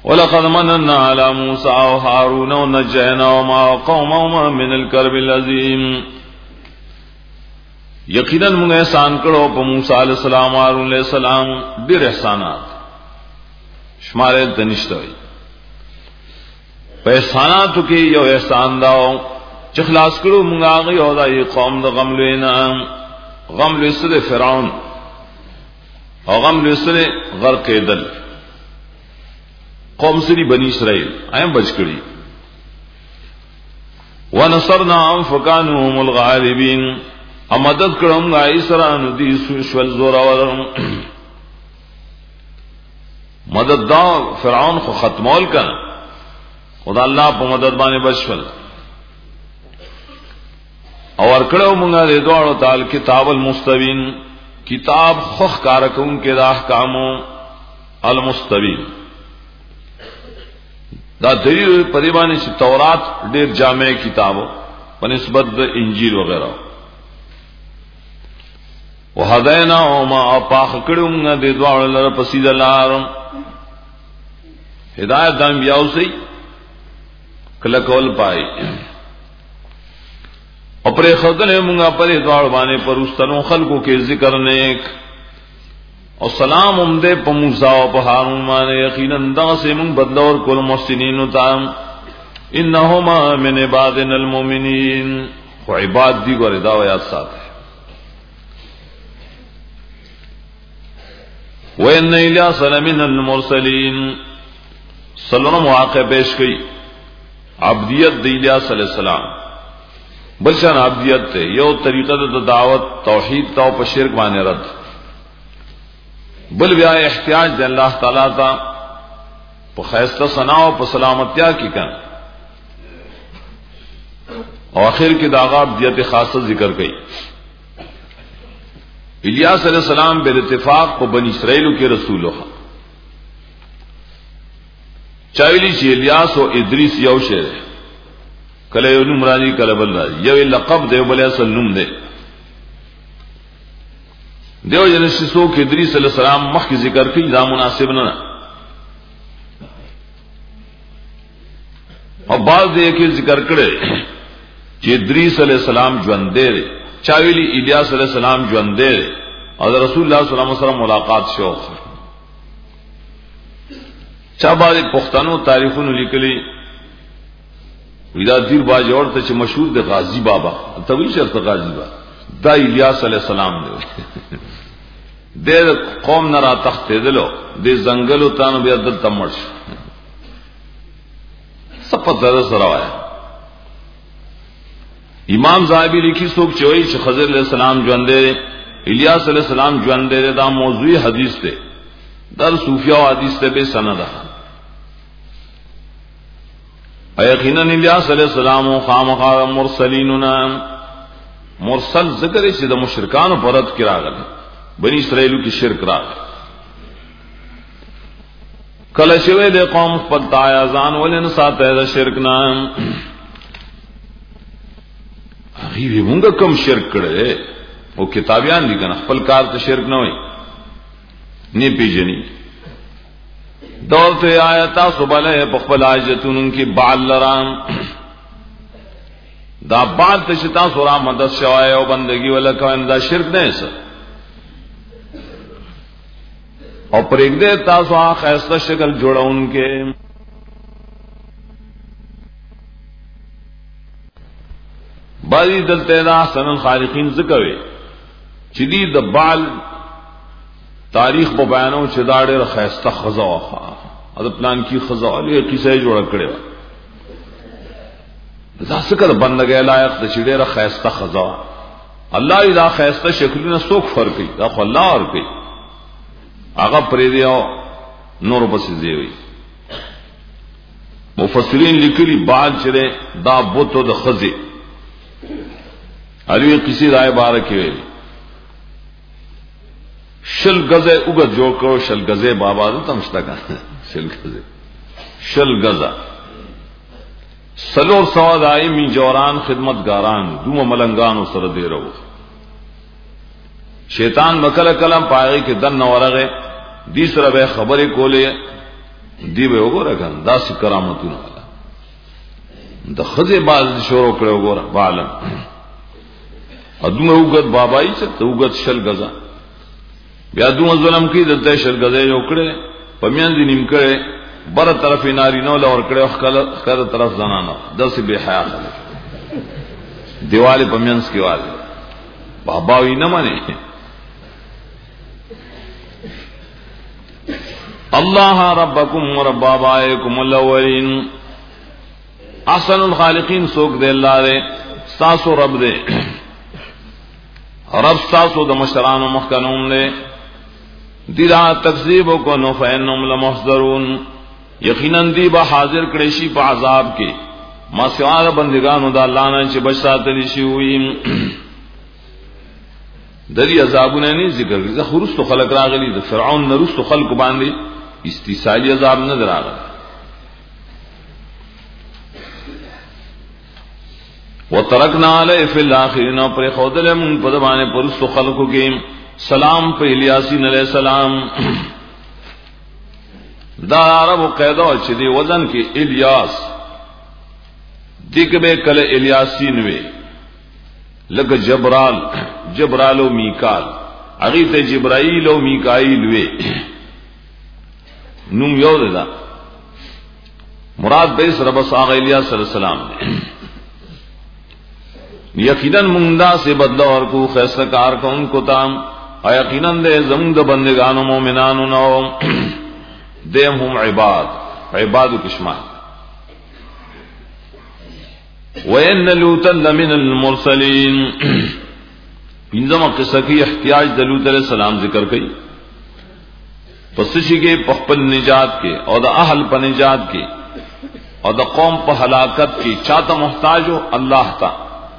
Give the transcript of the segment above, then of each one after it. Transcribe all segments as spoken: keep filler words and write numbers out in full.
ولقد مننا على موسى وهارون ونجيناهما وقومهما من الكرب العظيم. یقینا موږ احسان کړو په موسی علیہ السلام او هارون علیہ السلام ډېر احسانات شمارل تنشته وي. په احساناتو کې یو احسان داو چې خلاص کړو موږ هغه یو دای قوم د غم لوینا غم لسره فرعون او غم لسره غرق کېدل قوم سری بنی اسرائیل ایم بچ کړي. ونصرنا فكانوا هم الغالبين امدد کړم غای سره نو دي شول زورا ورم مدد دا فرعون خو ختمول کړه خدا الله په مدد باندې بشول او ورکړو مونږه د دوړو تعال کتاب المستبین کتاب خخ کارکون کې د احکامو المستبین دا دلیل په دې باندې چې تورات ډېر جامع کتابو په نسبت د انجیل وغیرہ وهدینا او ما اپاخ کړو موږ د دوړو لپاره پسید لار هدایت د انبیاء سي کله کول پای او پر خدای موږ په دې دوړو باندې پرستانو خلقو کې ذکر نیک او سلام هم دې په موسی او په هارون باندې یقینا دا سیمون بدلور کول محسنین او تام انهما من عبادنا المؤمنین خو عباد دي ګوره دا ویا ساته وَإِنَّ إِلْيَاسَ لَمِنَ الْمُرْسَلِينَ سلام واقع پیش کی عبدیت د الیاس علیہ السلام بلشان عبدیت ته یو طریقه د دعوت توحید ته او په شرک باندې رد بل بیا احتیاج د الله تعالی ته په خیسته ثنا او په سلامتیا کې کړه او اخر کې دا عبدیت خاصه ذکر کړي. الیاس علیہ السلام بل اتفاق په بنی اسرائیل کې رسول هو چایلی چې الیاس او ادریس یو شه کله یو نوم راځي کله بل راځي یو لقب دی بل اصل نوم دی دیو جن شسو کې ادریس علیہ السلام مخکې ذکر کړي دا مناسب نه او بعض دې کې ذکر کړي چې ادریس علیہ السلام ژوند دی چاویلی الیاس علیہ السلام ژوند دی او رسول الله صلی الله علیه وسلم ملاقات شو. چا باندې پښتنو تاریخونو لیکلي ودا دیر باج اور ته مشهور د غازی بابا طویل شرط غازی بابا دا الیاس علیہ السلام دی د قوم نه را تخت دلو د زنګلو تانو بیا د تمرش سپه سره وای. امام زاهبی لیکي څوک چوي چې خضر علیہ السلام ژوند دی الیاس علیہ السلام ژوند دی دا موضوعی حدیث ته در صوفیا او حدیث ته به سند ده. یقینا الیاس علیہ السلام خامخا مرسلیننا مرسل ذکر چې د مشرکانو پرد کې راغله بنی اسرائیل کې شرک راغله کله شوی د قوم خپل تایا ځان ولن ساته د شرک نام غیبی مونږ کم شرک کړه او کتابیان دي کنه خپل کار ته شرک نه وای نه پیژني دولت آیات سبله په خپل آیتونو کې بال لرام دا بال ته شتا سورا مدد شوای او بندگی ولکه دا شرک نه ہے او پرېګ دې تاسو هغه خاصه شکل جوړاون کې بعضی دلته دا احسن الخالقین ذکروي چې دې د بال تاریخ په بیانو چې دا ډېر خاصه خزا واخا دا پلان کی خزا له کیسه جوړ کړي دا څنګه د بندګۍ لایق د چډېر خاصه خزا الله دا خاصه شکلونه څوک فرق کوي دا خو الله ور کوي هغه پرې دیو نور بس دی وي مفسرین لیکلي بعد چې دا بوتو د خزي علی کسی رائے بارک ویلی شل گزے اگت جوړ کړو شل گزے بابا ته تمشتا کنه شل گزے شل گزا سلور سوا دای می جوران خدمتګاران دوه ملنګانو سره دی رو شیطان مکل کلم پای کې دن ورغه دې سره به خبرې کولې دی به وګوره کنه دا سي کرامتونه د خزه باز شروع کړو وګوره عالم ادمه وګت بابای څه ته وګت شل غزا بیا دوه ظلم کې دته شل غزا یو کړه پمیان دي نیم کړه بر طرف ناری نو لور کړه خل خل طرف زنانه داسې به حیا خلک دیواله پمینس کې والے بابا وی نه مانی الله ربکم ورب ابائکم الاولین احسن الخالقین سوک دے اللہ دے ساسو رب دے رب ساسو د مشران مخکنون دے دیدا تکذیب کو نو فینهم لمحضرون یقینا دی با حاضر کړي په عذاب کې ما سوال بندگانو د الله نه چې بشاتلی شي وي دلی عذابونه نه ذکر کړي زه خرست خلق راغلي د فرعون نرست خلق باندې استیصالی عذاب نه دراغله وترکنا علی فی الاخرین پر خودلم په دبانې پرست خلقو کې سلام په الیاسین علیہ السلام دا عربو قاعده چې دی وزن کې الیاس دګه به کله الیاسین وی لکه جبرال جبرال او میکال هغه ته جبرائیل او میکائیل وی نوم یو ده مراد به رب صاحب الیاس صلی الله علیه وسلم یقینا مونږ سے بدلا اور کو فیصلہ کار کو ان کو تام یقینا دے زمون د بندگانو مومنانو نو دیم هم عباد عباد کشما وان لوط لمن المرسلین انما قصہ کی احتیاج د لوط علیہ السلام ذکر کئی پس شي کې په نجات کې او د اهل په نجات کې او د قوم په هلاکت کې چاته محتاج او الله تا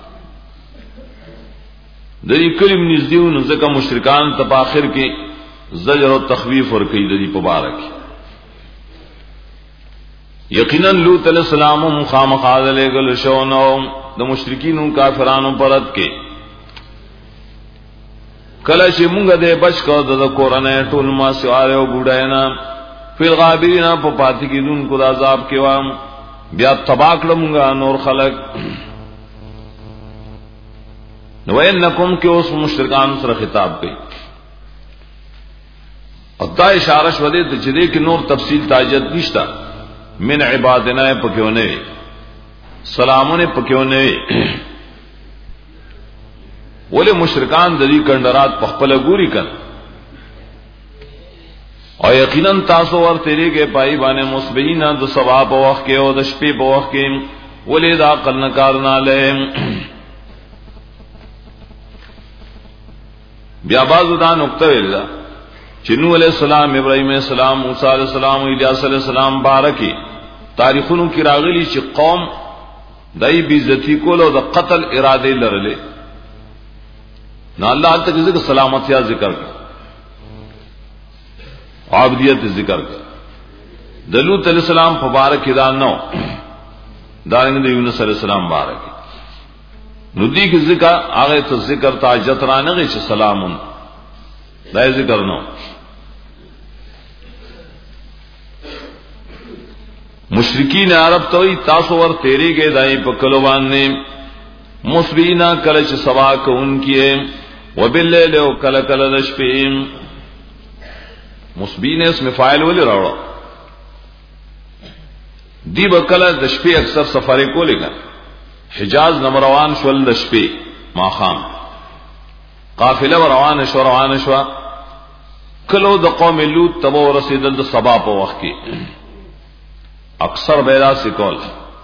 د دې کلم نږدېو نو ځکه مشرکان ته اخر کې زجر او تخویف ور کوي د دې مبارک یقینا لوط علیہ السلام مخامخ له ګل شو نو د مشرکین او کافرانو پرد کې کله چې مونږ دې بچ کو د قرآن ټول ما سواره او ګډاینا فل غابرینا په پاتې کې دون کو د عذاب کې وام بیا تباک لمږه نور خلق نو انکم کې اوس مشرکان سره خطاب کوي او دا اشاره شو دې ته چې دې کې نور تفصیل تاجت نشتا من عبادنا پکيونه سلامونه پکيونه ولې مشرکان د دې کندرات په خپل ګوري کړ او یقینا تاسو ورته لريږي پای باندې مصبحینا د ثواب او وخت کې او د شپې په وخت کې ولې دا عقل نه کار نه لې بیا بازو دا نقطه ویل چې نوح علیہ السلام ابراهیم علیہ السلام موسی علیہ السلام او الیاس علیہ السلام بارکی تاریخونو کې راغلي چې قوم دای بی عزتی کول او د قتل اراده لرله نو الله تعالی ذکر سلامتی ذکر کړ عابدیت ذکر کړ د لوط علیہ السلام مبارک دا نو دارنګ د یونس علیہ السلام مبارک نو دی کی ذکر هغه ته ذکر تاجت را نه چې سلامون دا ذکر نو مشرکین عرب ته تاسو ور تیری گئے دای په کلوان نے مصبینا کله چې سوا کو انکیه وباللیل او کله کله د شپې مصبین اسم فاعل ولې راوړو دی وکله د شپې اکثر سفر کولې حجاز نمروان شول د شپې ماخام قافله روان شو روان شو کلو د قوم لوط تبو رسیدل د صبا په وخت کې اکثر بیرا سکول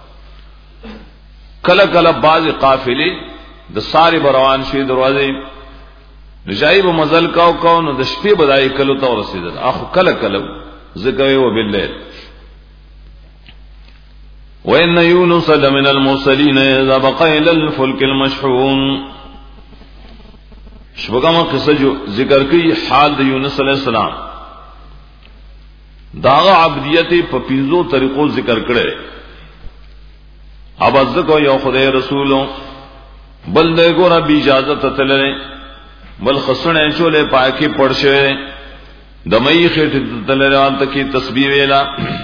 کله کله باز قافله د ساری روان شي دروازه نجایب مزل کاو کاو نو د شپې بدای کلو ته رسیدل اخو کله کله ذکر و باللیل وَإِنَّ يُونُسَ لَمِنَ الْمُرْسَلِينَ إِذَا بَقَى إِلَى الْفُلْكِ الْمَشْحُونِ شبگما قصہ جو ذکر کی حال د یونس علیہ السلام داغه عبدیت په پیزو طریقو ذکر کړي اب ازکو یو خدای رسولو بل دغه رب اجازه تتلې بل خسنه چولې پاکي پړشه دمئی خیټه تلروان ته کی تسبیح ویلا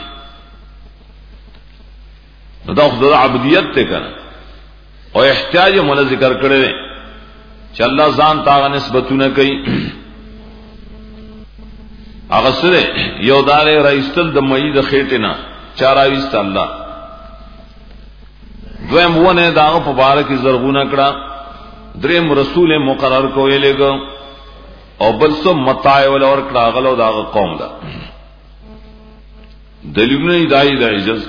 دا خدای عبودیت ته کنه او احتیاج مولا ذکر کړي چې الله ځان تا نسبتونه کوي هغه سره یو دارې رئیسل د مئی د خېټه نه چاراويست الله دویم ونه دا په بار کې زرغونه کړه دریم رسول مقرر کویلګو او بل څو متاع ول اور کړه غلو دا قوم دا دلیلونه دای د عجز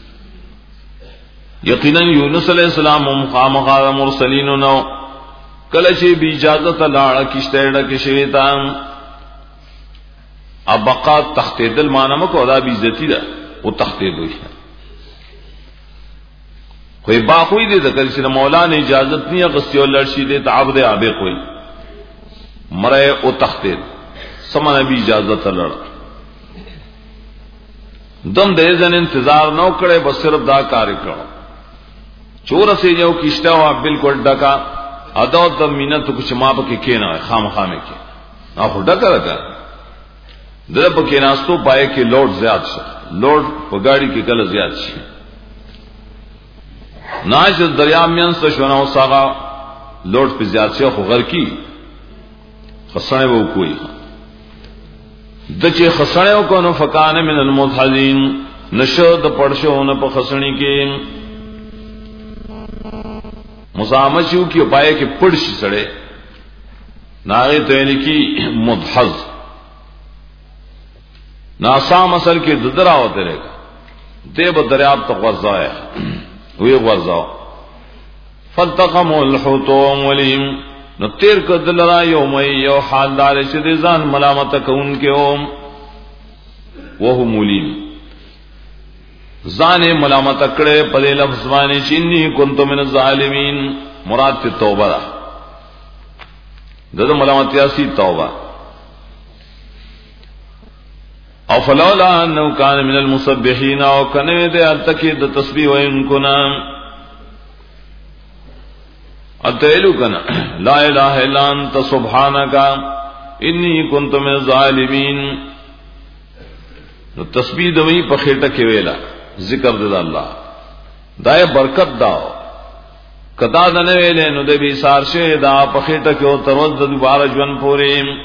یقینا یونس علیہ السلام مخامخ مرسلین نو کله چې بی اجازه لاړه کیشته ډکه شوی تا ابقات تختیدل مانمه کو دا بی عزتی ده او تختیدوي کوئی باخوی دے ذکر چې مولانا اجازت نه غسی او لړشي دے تعبد ابي کوئی مرے او تختید سمانه بی اجازت لړ دم دې ځن انتظار نو کړي بس صرف دا کار کړو چور سے جو کیشتا وا بالکل ډکا ادا د مینت کو شما په کې نه خامخامه کې اخو ډکا راکا دغه په کې ناستو پای کې لوډ زیات شي لوډ په گاڑی کې کله زیات شي ناش دریا مین څه شونه او ساغه لوډ په زیات شي خو غر کی خسنه وو کوئی د چې خسنه کو نو فکان من المضحدین نشد پړشونه په خسنی کې مزامشو کی پای کې پړشي سړې ناغه ته لکی مضحز ناسام اصل کې ددرا ہوتے رہے دیو دریاب تک ورزا ہے وی ورزا فالتقم الحوت ولیم نو تیر کدل را یوم یو حال دار چې ځان ملامت کون کې اوم وهو ملیم ځان ملامت کړه په لفظ باندې چې انی کنت من الظالمین مراد ته توبه ده دغه ملامت یاسي توبه او فلولا انه كان من المسبحين او کنه دې التکی د تسبیح وین کنا اتلو کنا لا اله الا انت سبحانك انی کنت من الظالمین نو تسبیح دوی په خېټه کې ویلا ذکر د الله دای برکت داو کدا د نه ویلې نو د به سار شه دا په خېټه کې او تروز د دوباره ژوند پورې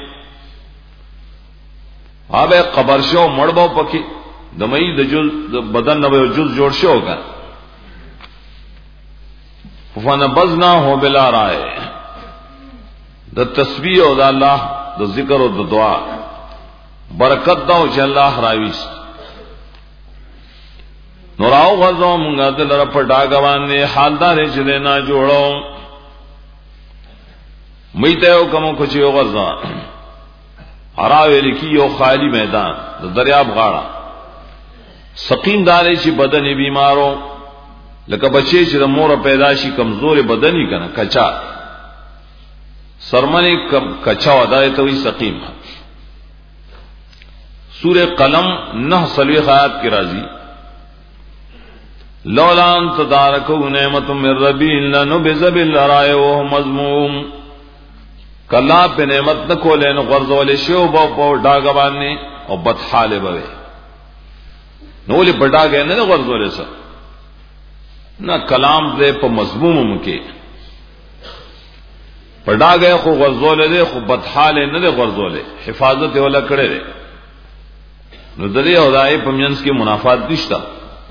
آبه قبر شو مړبو پکې د مې د جز د بدن نو جز جوړ شو کا فنبذنا هو بلا رائے د تسبیح او د الله د ذکر او د دعا برکت دا چې الله راويست نوراو غزو مونږه د لره په ډاګوان نه حالدار چې نه جوړو مې ته کوم کو چې غزا حراوی لکی یو خالی میدان د دریاب غاړه سقیم داري چې بدن بیمارو لکه بچي چې د مور پیدا شي کمزور بدني کنه کچا سرمنی کچا ودای ته وي سقیم سورہ قلم نه سلوی خیات کی راضی لولا ان تدارکو نعمت من ربی لنبذ بالراء وهو مذموم کلا په نعمت نه کولې نو غرضول شو بو په ډاګ باندې او بد حال به نو له پټاګ نه غرضول سره نہ کلام دے په مضموم کې پټاګ خو غرضول دے خو بد حال نه دے غرضول حفاظت ولا کړي نو درې او دای په منځ کې منافات نشته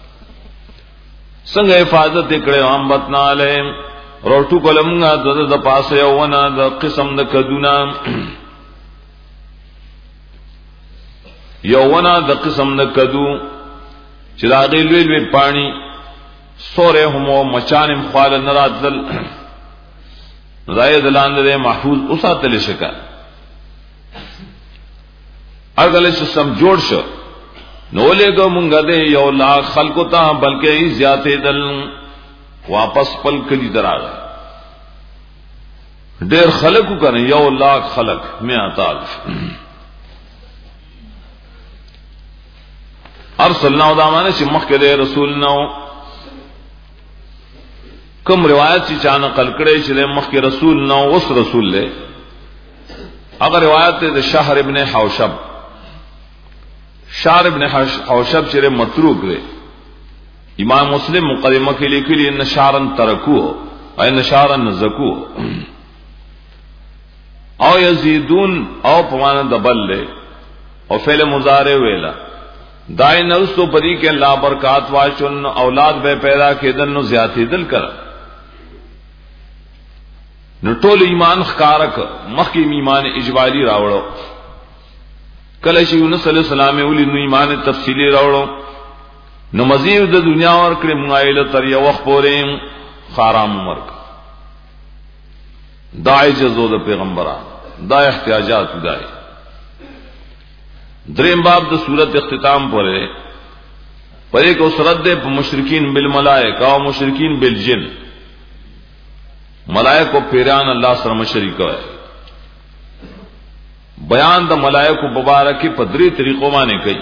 څنګه حفاظت کړي هم بتنا علیهم روټو کولمغه د د پاسه یوونه د قسم د کدونا یوونه د قسم د کدو چې دا غیل ویل وی پانی سوره هم مچانم خال نرادل زائد لاندې محفوظ اوساتل شکا اګل چې سم جوړ شو نو لګو مونږه دې یو لاخ خلکو ته بلکې زیاتې دل واپس پل کلی دراغه ډېر خلکو کنه یو لاک خلک مئات الف ارسلنا دامانه چې مخکې رسول نو کوم روایت چې چا نقل کړي چې مخکې رسول نو اوس رسول له هغه روایت د شهر ابن حوشب شار ابن حوشب چرے متروک دے امام مسلم مقدمہ کے لیے کلی ان شارن ترکو ان شارن زکو او یزیدون او پمانا دبل لے او فعل مضارع ویلا دائیں نرستو پدی کے اللہ برکات واشن اولاد بے پیدا کے دن نو زیادی دل کر نو ټول ایمان خکارک مخیم ایمان اجباری راوڑو کلش یونس علیہ السلام اولی نو ایمان تفصیلی راوڑو نو مزید د دنیا ور کړه مایل تر یو وخت پورې خارام عمر دای جزو د پیغمبران دا احتیاجات دای دریم باب د صورت اختتام پورې پرې کو سرد په مشرکین بالملائکه او مشرکین بالجن ملائکه پیران الله سره شریک وي بیان د ملائکه مبارکه په درې طریقو باندې کوي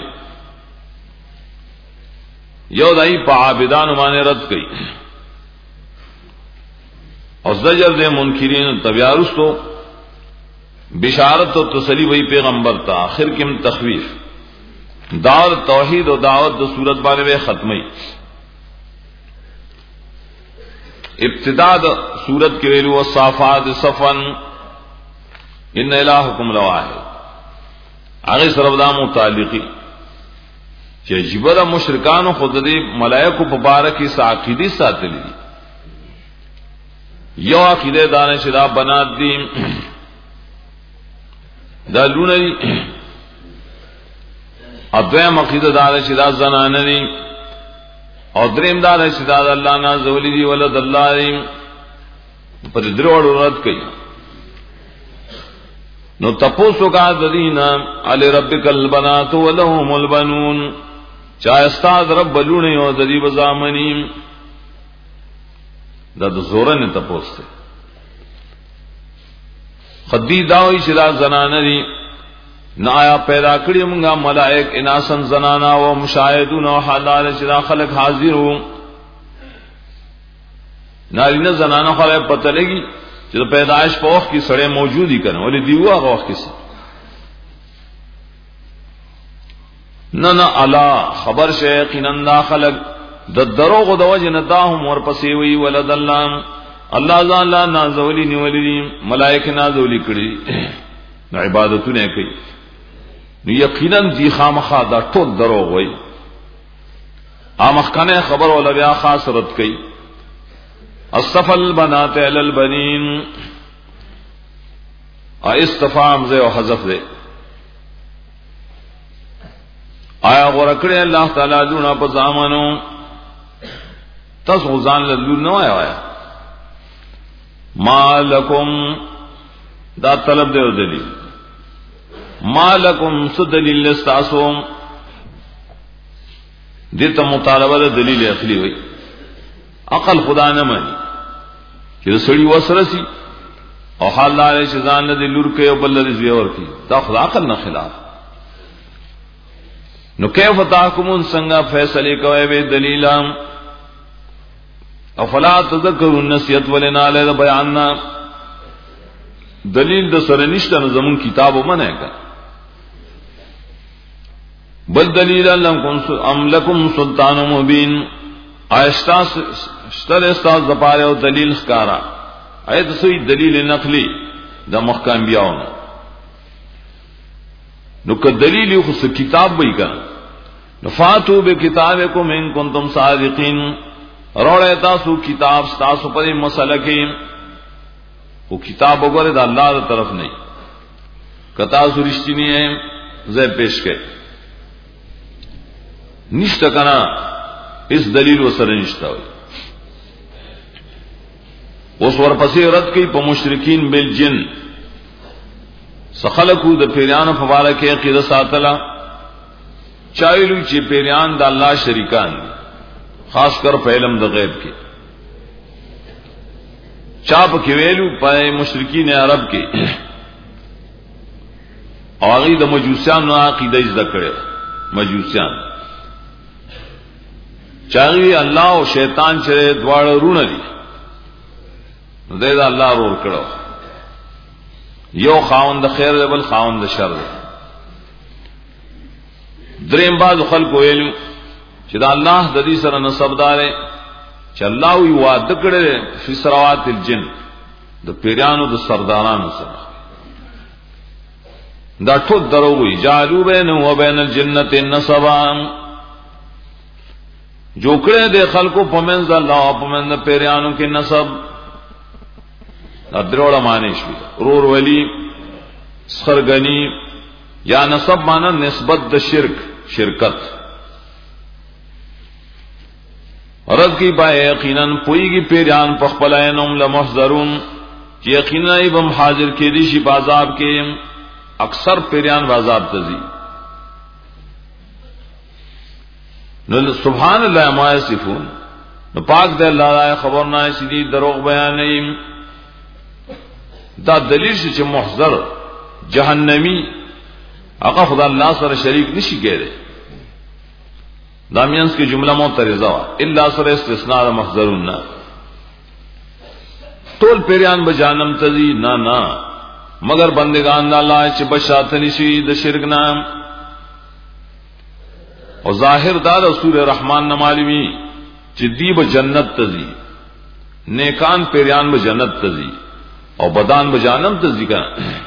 یو دای په عابدان باندې رد کوي او زجر دے منکرین تبیارستو بشارت و تسلی وہی پیغمبر تا آخر کم تخویف دعوت توحید و دعوت دو صورت بانے میں ختمی ابتداء صورت کے ویلو والصافات صفن ان الہکم لواحد آگے سربدا متعلقی کہ جبرا مشرکان خود دے ملائکو مبارکی ساقیدی ساتلی یو عقیدہ دانے شدا بنات دیم دا لونی ادویم عقیدہ دانے شدا زناننی اور دریم دانے شدا دا اللہ نازولی دی ولد اللہ دیم پر دروڑ رد کئی نو تپوسو کا دینا علی ربک البنات ولہم البنون چاہے استاد رب بلونی ہو ددی بزامنیم دا د زوره نه تپوسته خدی داوی شدا زنانه دی نایا پیدا کړی موږ ملائک اناسن زنانا او مشاهدون او حلال شدا خلق حاضر وو نارینه زنانه خو پته لګي چې پیدائش په وخت کې سړی موجودی کنه ولې دیوه هغه وخت کې نه نه الا خبر شي یقینا خلق د دروغ د وجه نه داهم ور پسې وی ولد الله الله ځان لا نازولی نیولې ملائکه نازولی کړي نو عبادتونه کوي نو یقینا دي خامخا دا ټول دروغ وای امخکنه خبر ولا بیا خاص رد کوي الصفل بنات علی البنین استفهام زه او حذف ده آیا غره کړی الله تعالی دونه په زمانو تاسو ځان له لور نه وایي مالکم دا طلب دی او دلیل مالکم سو دلیل استاسو دته مطالبه د دلیل اخلي وي عقل خدا نه مانی چې سړی وسره سي او حال لاره چې ځان له لور کې او بل له زوی ورکی دا خدا عقل نه خلاف نو کیف تحکمون څنګه فیصله کوي به دلیلام افلا تذکرون نصیحت ولنا علی بیاننا دلیل د سره نشته نو زمون کتابو منه کا بل دلیل لکم ام لکم سلطان مبین آیستا اشتر استاز زپاره او دلیل ښکارا ایت سوی دلیل نقلی د محکم بیاونه نو که دلیل یو خو کتاب وای کا نفاتو بکتابکم ان کنتم صادقین روڑے تاسو کتاب تاسو پر مسئلہ کی وہ کتاب وغیرہ دا اللہ دا طرف نہیں کتا سو رشتی نہیں ہے زی پیش کے نشتا کنا اس دلیل و سر نشتا ہوئی اس ورپسی رد کی پا مشرکین بالجن سخلقو دا پیریان فبارک عقیدہ ساتلا چاہیلو چی پیریان دا اللہ شریکان دی خاص کر په علم د غیب کې چاپ کې ویلو په مشرکین عرب کې او هغه د مجوسیانو عقیده زده کړي مجوسیان چاغي الله او شیطان چې دواړه رونه دي نو دې دا الله ور کړو یو خاوند خیر دی بل خاوند شر دی دریم باز خلق ویلو چې دا الله د دې سره نسب دار چې الله وی وعده کړی فی سراوات الجن د پیرانو د سردارانو سره دا ټول درو وی جالو بین و بین الجنه النسبا جو کړه د خلقو په منځ الله په منځ پیرانو کې نسب ادروړه معنی شي رور ولی سرګنی یا نسب معنی نسبت د شرک شرکت رد کی با یقینا پویږي پیران په خپل عینم لمحذرون چې یقینا ایبم حاضر کې دي شي عذاب کې اکثر پیران عذاب تزي نو سبحان الله ما یصفون نو پاک دې الله خبر نه شي دروغ بیانې دا دلیل شي چې محذر جهنمی هغه خدای الله سره شریک نشي کېږي دامینس کی جملہ معترضہ وا الا سر استثناء محذرون نا ټول پیران به جانم تزي نا نا مگر بندگان الله چې بشاتلی شي د شرک نام او ظاهر دا رسول رحمان نمالوی چې دی به جنت تزي نیکان پیران به جنت تزي او بدان به جانم تزي کا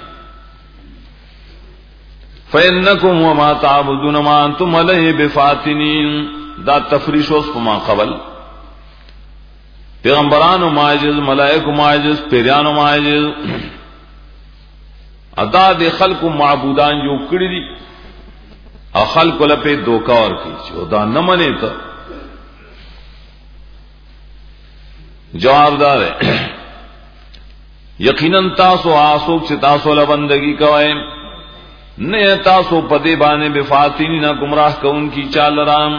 فَإِنَّكُمْ وَمَا تَعْبُدُونَ مَا أَنْتُمْ عَلَيْهِ بِفَاتِنِينَ دا تفریش اوس په ما قبل پیغمبرانو معجز ملائکه معجز پیرانو معجز ادا د خلق معبودان جو کړی دي او خلق له په دوکا ور کی چې دا نه منې ته جواب دار یقینا تاسو آسوک چې تاسو له بندگی کوئ نه تاسو پدې باندې بفاتین نه گمراه کون کی چال رام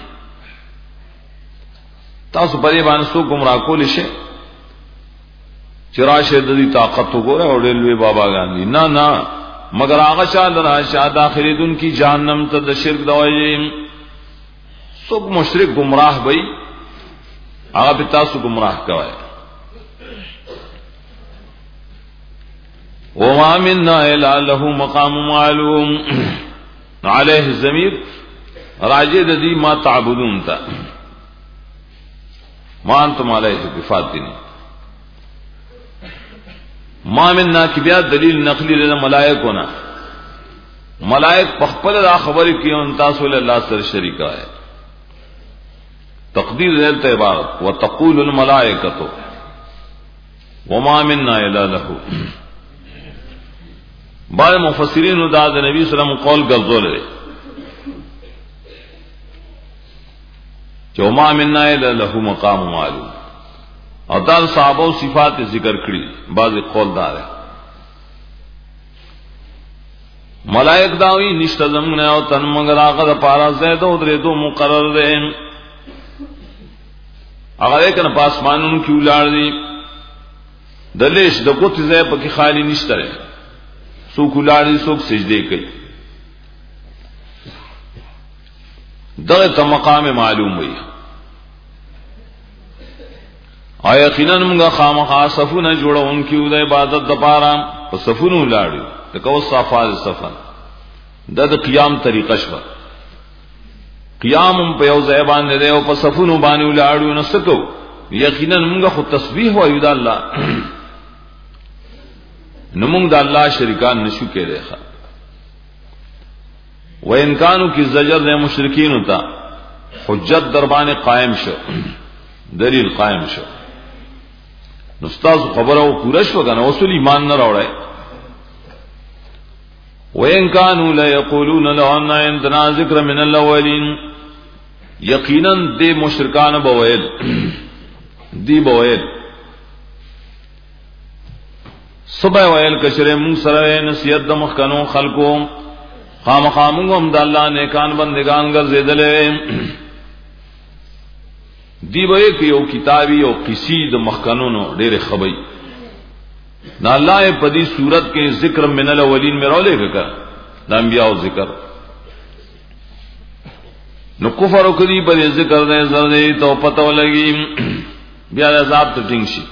تاسو پدې باندې سو گمراه کول شي چراشه د دې طاقت وګوره او ډېلوي بابا ګاندھی نه نه مگر هغه چال را شاد اخریدون کی جهنم ته د شرک دوی سو مشرک گمراه وي هغه به تاسو گمراه کوي وما منا الا له مقام معلوم عليه الضمير راجع ذي ما تعبدون تا ما انتم عليه بفاتن ما منا کی بیا دلیل نقلی له ملائکونا ملائک خپل را خبر کی ان تاسو له الله سره شریک ہے تقدیر ذات عبارت وتقول الملائکه وما منا الا له بعض مفسرین دا د نبی صلی الله علیه وسلم قول ګرځول دي چې ما منا الا له مقام معلوم او دا صحابه او صفات ذکر کړي بعض قول دار ملائک داوی نشته زمونه او تن مگر هغه د پارا زید او درې دو مقرر دي هغه کنه پاسمانونو کې ولار دي دلیش د کوت ځای په کې خالی نشته سو کولاری سوک سجدے کئی دغه ته مقام معلوم وي آیا یقینا موږ خامخا صفونه جوړون کیو د عبادت د پاره او صفونه لاړو دغه صفات صفن د قیام طریقه شو قیام په یو ځای باندې او په صفونه باندې لاړو نو سکو یقینا موږ خو تسبیح وایو د الله نمونگ دا اللہ شرکان نشو کے دیکھا و انکانو کی زجر دے مشرکین ہوتا حجت دربان قائم شو دلیل قائم شو نستاز خبر او پورا شو گنا وصول ایمان نہ روڑے و انکانو لا یقولون لو ان عندنا ذکر من الاولین یقینا دے مشرکان بویل دی بویل صبح ویل کشره مون سره نصیحت د مخکنو خلقو خامخامو هم د الله نیکان بندگان ګرځیدلې دی به یو کتابي او قصې د مخکنو ډېر خبري دا الله په دې صورت کې ذکر من الاولین مې راولې کړه د انبیاء ذکر نو کفر وکړي په ذکر نه زړه ته پته ولګي بیا عذاب ته ټینګ شي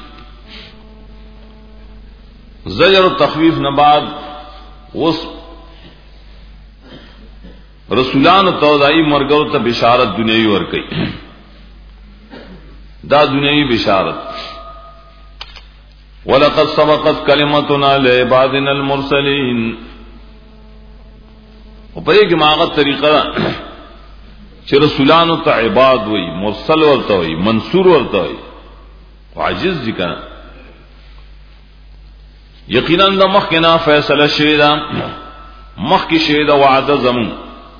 زجر و تخویف نباد اس رسولان تو دای مرګو ته بشارت دنیوي ور کوي دا دنیوي بشارت ولقد سبقت كلمتنا لعبادنا المرسلين او په دې کې ماغه طریقه چې رسولانو ته عباد وي مرسل ورته وي منصور ورته وي عاجز دي کنه یقینا د مخکنا فیصله شوی دا مخکی شوی دا وعده زمون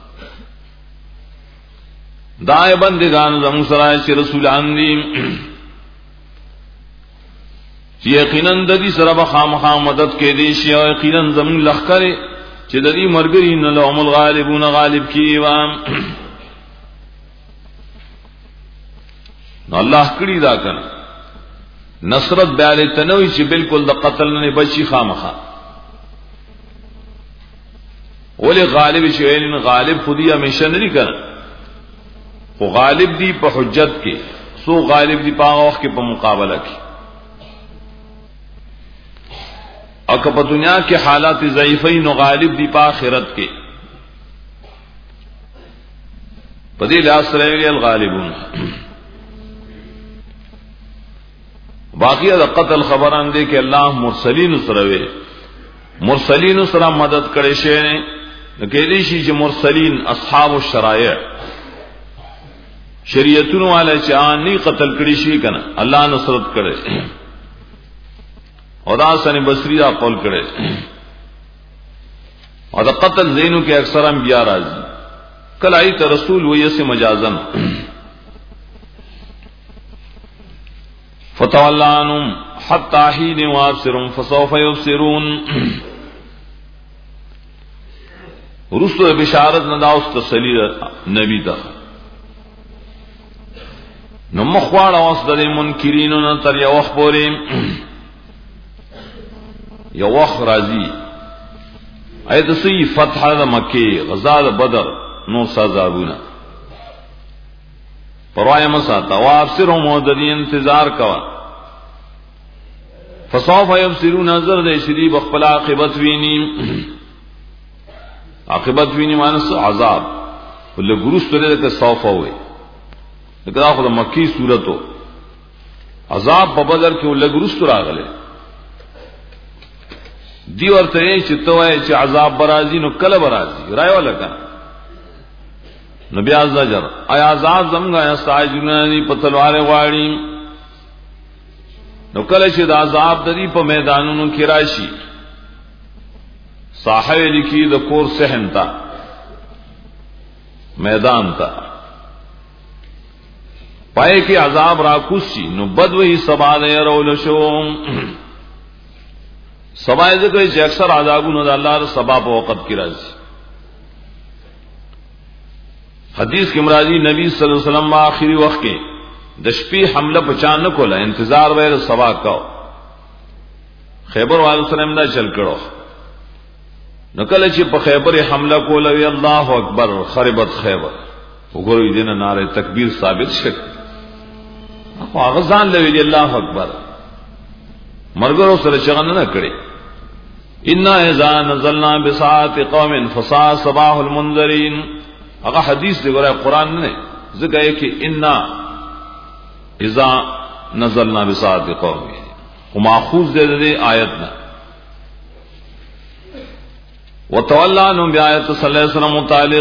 دای بندگان زمون سره چې رسولان دي چې یقینا د دې سره به خامخا مدد کې دي شي او یقینا زمون لخر چې د دې مرګري نه لهم الغالبون غالب کی و نو الله کړی دا کنه نصرت بیان تنوي چې بالکل د قتل نه بچي خامخا ولی غالب شي ویل غالب خودی همیشه نه کړ خو غالب دی په حجت کې سو غالب دی په وخت کې په مقابله کې او که په دنیا کې حالات ضعیفین او غالب دی په آخرت کې په دې لاس سره ویل الغالبون باقی دا قتل خبران دے کہ اللہ مرسلین سره وی مرسلین سره مدد کړي شي نه کېدی شي چې مرسلین اصحاب الشرائع شریعتونو والے چې ان نه قتل کړي شي کنه الله نصرت کړي او دا حسن بصری دا قول کړي او دا قتل زینو کې اکثر انبیاء راځي کله ایت رسول وې سے مجازن فتولانهم حتى حين وابصرهم فسوف يبصرون رسول بشارت نداوس تسلی نبی تا نو مخواړه اوس د منکرینو نه تر یو وخت پورې یو وخت راځي ایت سی فتح د مکه غزا د بدر نو سزاونه پروايي مسا تواب سرهم موددي انتظار کوا فسوف يبصرون نظر د شری بخپل عاقبت ویني عاقبت ویني مانس عذاب ول ګروستره د سوف وي دا خو د مکی صورتو عذاب په بدر کې ول ګروست راغله دی ورته چې توای چې عذاب برازي نو کله برازي راي ولکا نبی ازجر آیا عذاب زمغا یا ساجنانی په تلوار غواړي نو کله چې د عذاب د دې په میدانونو کې راشي صاحب لیکي د کور سهن تا میدان تا پای کې عذاب راکوسي نو بدوي سبا نه رول شو سبا ذکر چې اکثر عذابونو د الله سره سبا په وخت کې راځي حدیث کې مرادی نبی صلی الله علیه وسلم آخری وخت کې د شپې حمله پچان نه کوله انتظار وایره سبا کاو خیبر والو سره هم دا چل کړو نو کله چې په خیبر حمله کوله وی الله اکبر خربت خیبر وګورئ دینه ناره تکبیر ثابت شک خو هغه ځان لوي الله اکبر مرګرو سره چغن نه کړي ان اذا نزلنا بساعه قوم فصاع صباح المنذرين هغه حدیث دی ګوره قران نه ځکه یې کې ان اذا نزلنا بساعه قوم او ماخوذ دې دې آیت نه وتولى عنهم بآيات صلى الله عليه وسلم متعلق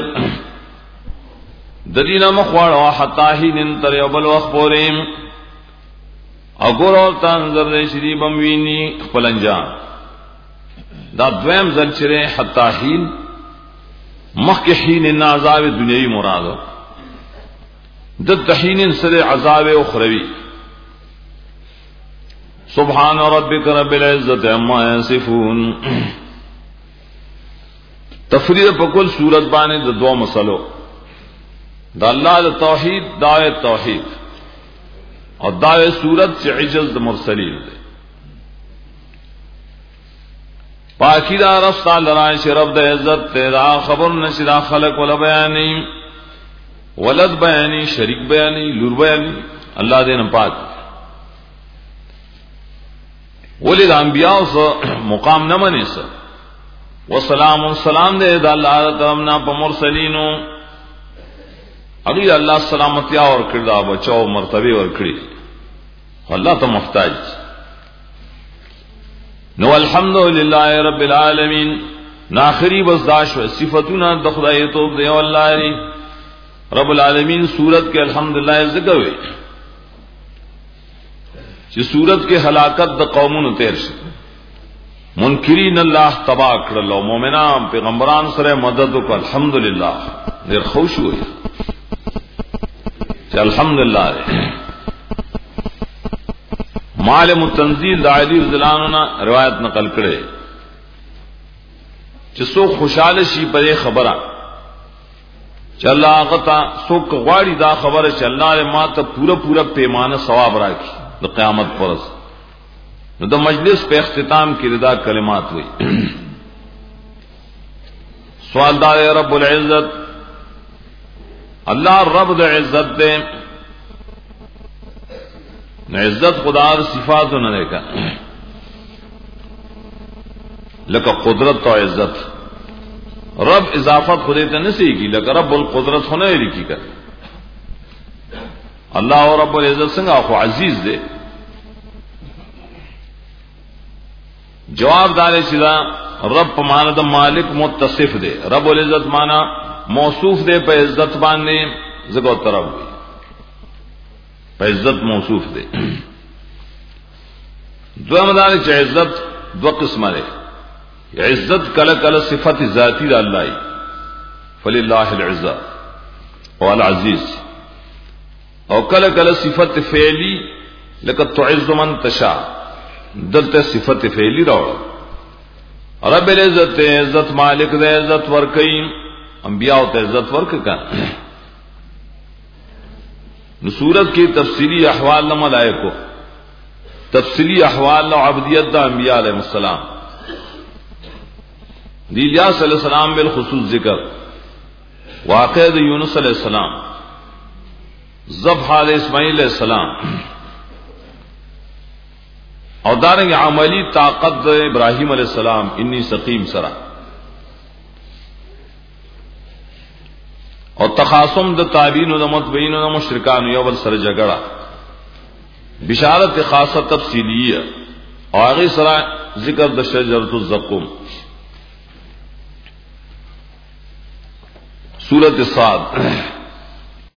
ددینا مخواړه حتا هین تر یو بل وخت پورې او ګورو تنظر دې شری بم ویني خپل انجام دا دویم ځل چې حتا هین مخک حین عذاب دنیوي مراد د تحین سره عذاب اخروی سبحان ربک رب العزه عما یصفون تفرید په کل صورت باندې د دوه مسلو د الله د توحید دای توحید او دای صورت چې عجز د مرسلین پاکی دا رب تعالی رای شرف د عزت تیرا خبر نشدا خلق ولا بیانی ولد بیانی شریک بیانی لور بیانی الله دې نه پات ولید انبیاء سو مقام نه منی سو وسلام سلام دے دا اللہ تعالیٰ پا مرسلینو اگلی اللہ سلامتیا اور کردہ بچاو مرتبے اور کری اللہ تا محتاج نو الحمدللہ رب العالمین ناخری بزداش و صفتنا دخدائی توب دے واللہ ری رب العالمین سورت کے الحمدللہ ذکر ہوئے چی سورت کے ہلاکت دا قومون تیر شد منکرین اللہ تباہ کرلو مومنان پیغمبران سر مدد کو الحمدللہ دیر خوش ہوئی چی الحمدللہ رے معلم التنزیل دا علی رضی اللہ عنہ روایت نقل کرے چی سو خوشحال شی پر ایک خبرہ چی اللہ آقتا سو کغواری دا خبر چی اللہ رے ما تا پورا پورا پیمان ثواب راکی دا قیامت پرس نو دا مجلس پہ اختتام کی ردا کلمات ہوئی سوال دار رب العزت اللہ رب دا عزت دے عزت خدا صفات نہ دیکھا لکا قدرت تو عزت رب اضافت خودے تو نہیں سیکھی لکا رب القدرت ہونے لکھی کر اللہ اور رب العزت سنگا خو عزیز دے جواب دارے سیدھا رب مانا دا مالک متصف دے رب العزت مانا موصوف دے پہ عزت باندے زگو طرف ہوئی پہ عزت موصوف دے دو مدارے چاہ عزت دو قسم دے عزت کل کل صفت ذاتی دا اللہ فللہ العزت والعزیز اور کل کل صفت فعلی لکت تعز من تشاء دلتے صفت فعلی روڑا رب العزت عزت مالک دے عزت ورکئی انبیاء تے عزت ورک کا نصورت کی تفصیلی احوال نہ ملائکو تفصیلی احوال نہ عبدیت دا انبیاء علیہ السلام دیلیاس علیہ السلام بالخصوص ذکر واقع یونس علیہ السلام ذبح علیہ اسماعیل علیہ السلام اور دارنگ عملی طاقت ابراہیم علیہ السلام انی سقیم سرا اور تخاصم د تابعین و متبعین و مشرکان یو بل سر جگڑا بشارت خاصہ تفصیلی اور آگے سرا ذکر د شجرۃ الزقوم سورۃ صاد